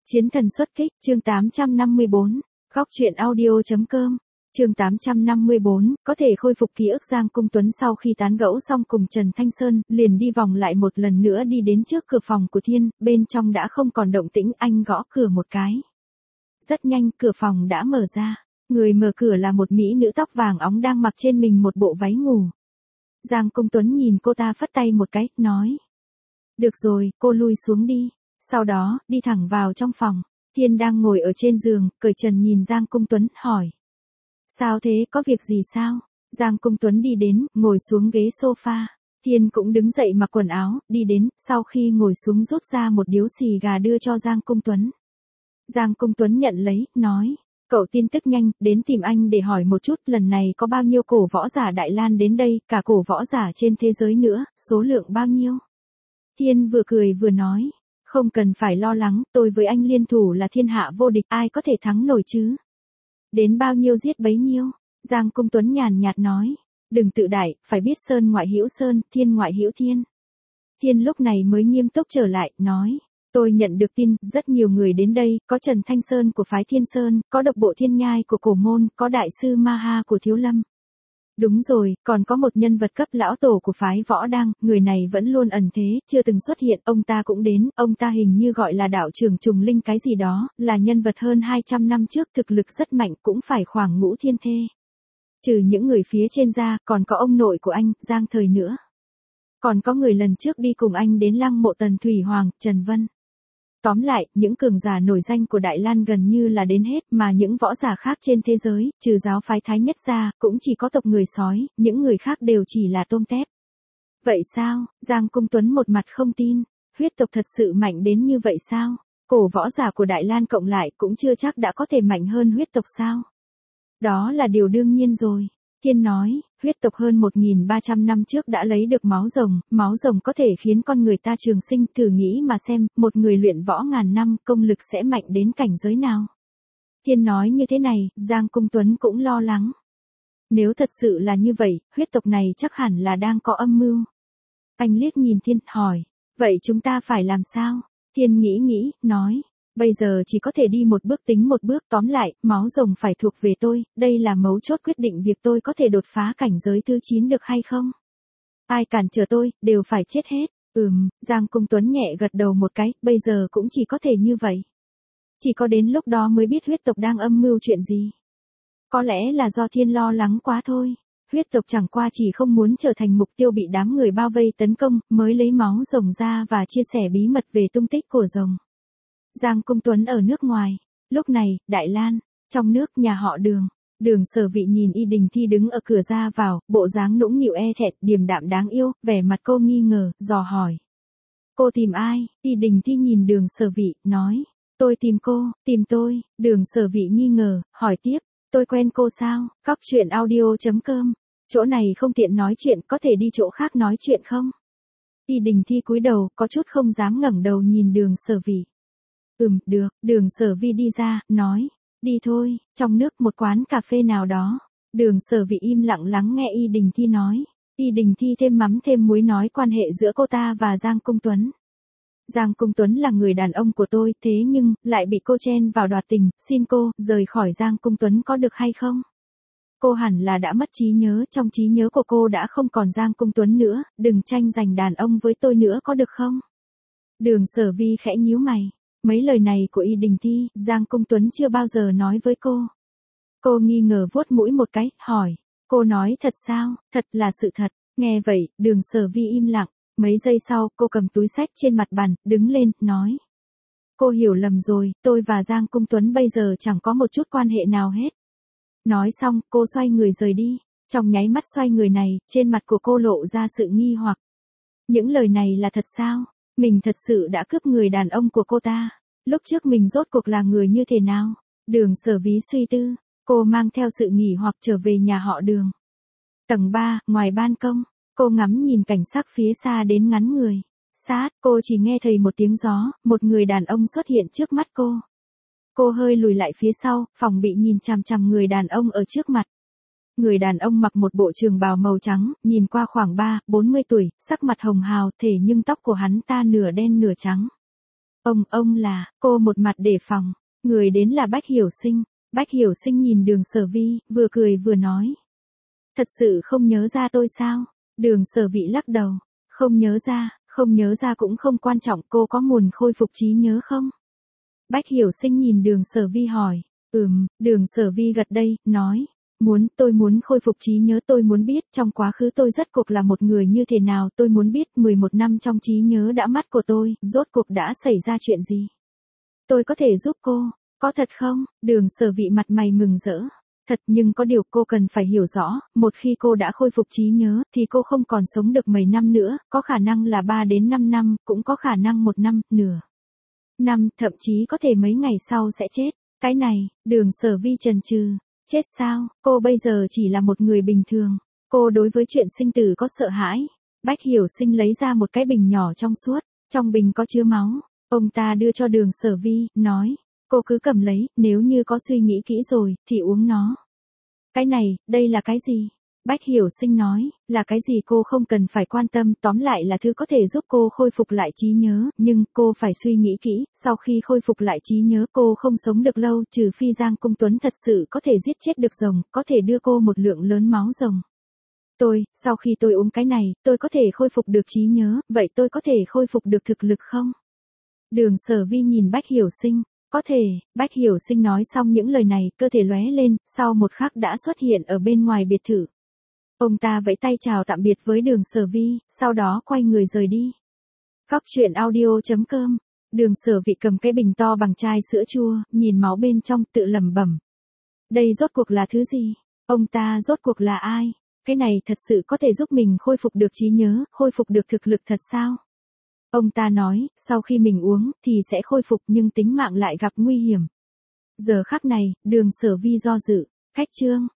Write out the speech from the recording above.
Chiến thần xuất kích, chương 854, góc truyện audio.com, chương 854, có thể khôi phục ký ức. Giang Cung Tuấn sau khi tán gẫu xong cùng Trần Thanh Sơn, liền đi vòng lại một lần nữa đi đến trước cửa phòng của Thiên, bên trong đã không còn động tĩnh, anh gõ cửa một cái. Rất nhanh, cửa phòng đã mở ra, người mở cửa là một mỹ nữ tóc vàng óng đang mặc trên mình một bộ váy ngủ. Giang Cung Tuấn nhìn cô ta phất tay một cái, nói. Được rồi, cô lui xuống đi. Sau đó, đi thẳng vào trong phòng. Thiên đang ngồi ở trên giường, cởi trần nhìn Giang Cung Tuấn, hỏi. Sao thế, có việc gì sao? Giang Cung Tuấn đi đến, ngồi xuống ghế sofa. Thiên cũng đứng dậy mặc quần áo, đi đến, sau khi ngồi xuống rút ra một điếu xì gà đưa cho Giang Cung Tuấn. Giang Cung Tuấn nhận lấy, nói. Cậu tin tức nhanh, đến tìm anh để hỏi một chút, lần này có bao nhiêu cổ võ giả Đại Lan đến đây, cả cổ võ giả trên thế giới nữa, số lượng bao nhiêu? Thiên vừa cười vừa nói. Không cần phải lo lắng, tôi với anh liên thủ là thiên hạ vô địch, ai có thể thắng nổi chứ? Đến bao nhiêu giết bấy nhiêu? Giang Cung Tuấn nhàn nhạt nói. Đừng tự đại, phải biết sơn ngoại hữu sơn, thiên ngoại hữu thiên. Thiên lúc này mới nghiêm túc trở lại, nói. Tôi nhận được tin, rất nhiều người đến đây, có Trần Thanh Sơn của phái Thiên Sơn, có độc bộ Thiên Nhai của Cổ Môn, có đại sư Ma-ha của Thiếu Lâm. Đúng rồi, còn có một nhân vật cấp lão tổ của phái Võ Đăng, người này vẫn luôn ẩn thế, chưa từng xuất hiện, ông ta cũng đến, ông ta hình như gọi là đạo trưởng Trùng Linh cái gì đó, là nhân vật hơn 200 năm trước, thực lực rất mạnh, cũng phải khoảng ngũ thiên thê. Trừ những người phía trên ra, còn có ông nội của anh, Giang Thời nữa. Còn có người lần trước đi cùng anh đến lăng mộ Tần Thủy Hoàng, Trần Vân. Tóm lại, những cường giả nổi danh của Đại Lan gần như là đến hết, mà những võ giả khác trên thế giới, trừ giáo phái Thái Nhất ra, cũng chỉ có tộc người sói, những người khác đều chỉ là tôm tép. Vậy sao? Giang Cung Tuấn một mặt không tin, huyết tộc thật sự mạnh đến như vậy sao? Cổ võ giả của Đại Lan cộng lại cũng chưa chắc đã có thể mạnh hơn huyết tộc sao? Đó là điều đương nhiên rồi. Thiên nói, huyết tộc hơn 1.300 năm trước đã lấy được máu rồng có thể khiến con người ta trường sinh, thử nghĩ mà xem, một người luyện võ ngàn năm, công lực sẽ mạnh đến cảnh giới nào. Thiên nói như thế này, Giang Cung Tuấn cũng lo lắng. Nếu thật sự là như vậy, huyết tộc này chắc hẳn là đang có âm mưu. Anh liếc nhìn Thiên, hỏi, vậy chúng ta phải làm sao? Thiên nghĩ, nói. Bây giờ chỉ có thể đi một bước tính một bước, tóm lại, máu rồng phải thuộc về tôi, đây là mấu chốt quyết định việc tôi có thể đột phá cảnh giới thứ 9 được hay không. Ai cản trở tôi, đều phải chết hết. Giang Cung Tuấn nhẹ gật đầu một cái, bây giờ cũng chỉ có thể như vậy. Chỉ có đến lúc đó mới biết huyết tộc đang âm mưu chuyện gì. Có lẽ là do Thiên lo lắng quá thôi. Huyết tộc chẳng qua chỉ không muốn trở thành mục tiêu bị đám người bao vây tấn công, mới lấy máu rồng ra và chia sẻ bí mật về tung tích của rồng. Giang Cung Tuấn ở nước ngoài. Lúc này, Đại Lan, trong nước nhà họ Đường. Đường Sở Vị nhìn Y Đình Thi đứng ở cửa ra vào, bộ dáng nũng nịu e thẹn, điềm đạm đáng yêu, vẻ mặt cô nghi ngờ, dò hỏi. Cô tìm ai? Y Đình Thi nhìn Đường Sở Vị, nói. Tôi tìm cô, tìm tôi. Đường Sở Vị nghi ngờ, hỏi tiếp. Tôi quen cô sao? Góc truyện audio.com. Chỗ này không tiện nói chuyện, có thể đi chỗ khác nói chuyện không? Y Đình Thi cúi đầu, có chút không dám ngẩng đầu nhìn Đường Sở Vị. Được, Đường Sở Vi đi ra, nói, đi thôi, trong nước một quán cà phê nào đó. Đường Sở Vị im lặng lắng nghe Y Đình Thi nói. Y Đình Thi thêm mắm thêm muối nói quan hệ giữa cô ta và Giang Cung Tuấn. Giang Cung Tuấn là người đàn ông của tôi, thế nhưng, lại bị cô chen vào đoạt tình, xin cô, rời khỏi Giang Cung Tuấn có được hay không? Cô hẳn là đã mất trí nhớ, trong trí nhớ của cô đã không còn Giang Cung Tuấn nữa, đừng tranh giành đàn ông với tôi nữa có được không? Đường Sở Vi khẽ nhíu mày. Mấy lời này của Y Đình Thi, Giang Cung Tuấn chưa bao giờ nói với cô. Cô nghi ngờ vuốt mũi một cái, hỏi. Cô nói thật sao? Thật là sự thật. Nghe vậy, Đường Sở Vi im lặng. Mấy giây sau, cô cầm túi xách trên mặt bàn, đứng lên, nói. Cô hiểu lầm rồi, tôi và Giang Cung Tuấn bây giờ chẳng có một chút quan hệ nào hết. Nói xong, cô xoay người rời đi. Trong nháy mắt xoay người này, trên mặt của cô lộ ra sự nghi hoặc. Những lời này là thật sao? Mình thật sự đã cướp người đàn ông của cô ta. Lúc trước mình rốt cuộc là người như thế nào? Đường Sở Ví suy tư. Cô mang theo sự nghỉ hoặc trở về nhà họ Đường. Tầng 3, ngoài ban công. Cô ngắm nhìn cảnh sắc phía xa đến ngắn người. Sát, cô chỉ nghe thấy một tiếng gió, một người đàn ông xuất hiện trước mắt cô. Cô hơi lùi lại phía sau, phòng bị nhìn chằm chằm người đàn ông ở trước mặt. Người đàn ông mặc một bộ trường bào màu trắng, nhìn qua khoảng 40 tuổi, sắc mặt hồng hào, thể nhưng tóc của hắn ta nửa đen nửa trắng. Ông là, cô một mặt đề phòng. Người đến là Bách Hiểu Sinh. Bách Hiểu Sinh nhìn Đường Sở Vi, vừa cười vừa nói. Thật sự không nhớ ra tôi sao? Đường Sở Vi lắc đầu. Không nhớ ra cũng không quan trọng, cô có muốn khôi phục trí nhớ không? Bách Hiểu Sinh nhìn Đường Sở Vi hỏi. Đường Sở Vi gật đây, nói. Tôi muốn khôi phục trí nhớ, tôi muốn biết trong quá khứ tôi rốt cuộc là một người như thế nào, tôi muốn biết 11 năm trong trí nhớ đã mất của tôi, rốt cuộc đã xảy ra chuyện gì. Tôi có thể giúp cô, có thật không? Đường Sở Vi mặt mày mừng rỡ. Thật, nhưng có điều cô cần phải hiểu rõ, một khi cô đã khôi phục trí nhớ, thì cô không còn sống được mấy năm nữa, có khả năng là 3 đến 5 năm, cũng có khả năng 1 năm, nửa năm, thậm chí có thể mấy ngày sau sẽ chết. Cái này, Đường Sở Vi chần chừ. Chết sao? Cô bây giờ chỉ là một người bình thường. Cô đối với chuyện sinh tử có sợ hãi. Bách Hiểu Sinh lấy ra một cái bình nhỏ trong suốt. Trong bình có chứa máu. Ông ta đưa cho Đường Sở Vi, nói. Cô cứ cầm lấy, nếu như có suy nghĩ kỹ rồi, thì uống nó. Cái này, đây là cái gì? Bách Hiểu Sinh nói, là cái gì cô không cần phải quan tâm, tóm lại là thứ có thể giúp cô khôi phục lại trí nhớ, nhưng cô phải suy nghĩ kỹ, sau khi khôi phục lại trí nhớ cô không sống được lâu, trừ phi Giang Cung Tuấn thật sự có thể giết chết được rồng, có thể đưa cô một lượng lớn máu rồng. Sau khi tôi uống cái này, tôi có thể khôi phục được trí nhớ, vậy tôi có thể khôi phục được thực lực không? Đường Sở Vi nhìn Bách Hiểu Sinh. Có thể, Bách Hiểu Sinh nói xong những lời này, cơ thể lóe lên, sau một khắc đã xuất hiện ở bên ngoài biệt thự. Ông ta vẫy tay chào tạm biệt với Đường Sở Vi, sau đó quay người rời đi. Khóc chuyện audio.com. Đường Sở Vi cầm cái bình to bằng chai sữa chua, nhìn máu bên trong tự lẩm bẩm. Đây rốt cuộc là thứ gì? Ông ta rốt cuộc là ai? Cái này thật sự có thể giúp mình khôi phục được trí nhớ, khôi phục được thực lực thật sao? Ông ta nói, sau khi mình uống, thì sẽ khôi phục nhưng tính mạng lại gặp nguy hiểm. Giờ khắc này, Đường Sở Vi do dự. Cách chương.